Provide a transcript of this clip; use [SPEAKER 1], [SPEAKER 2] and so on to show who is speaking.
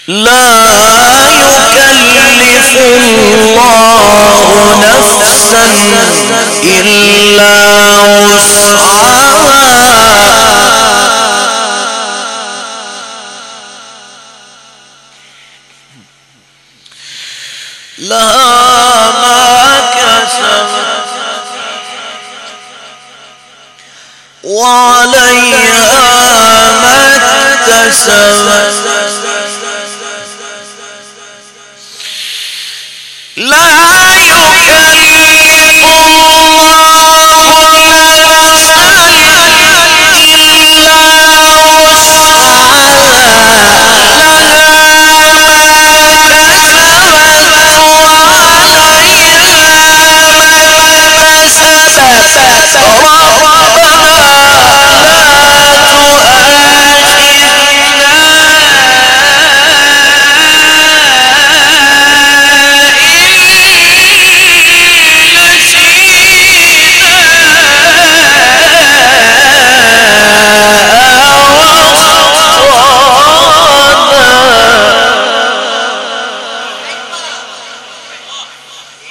[SPEAKER 1] لا يكلف الله نفسا إلا وسعها لها ما كسبت وعليها ما اكتسبت لا يكلف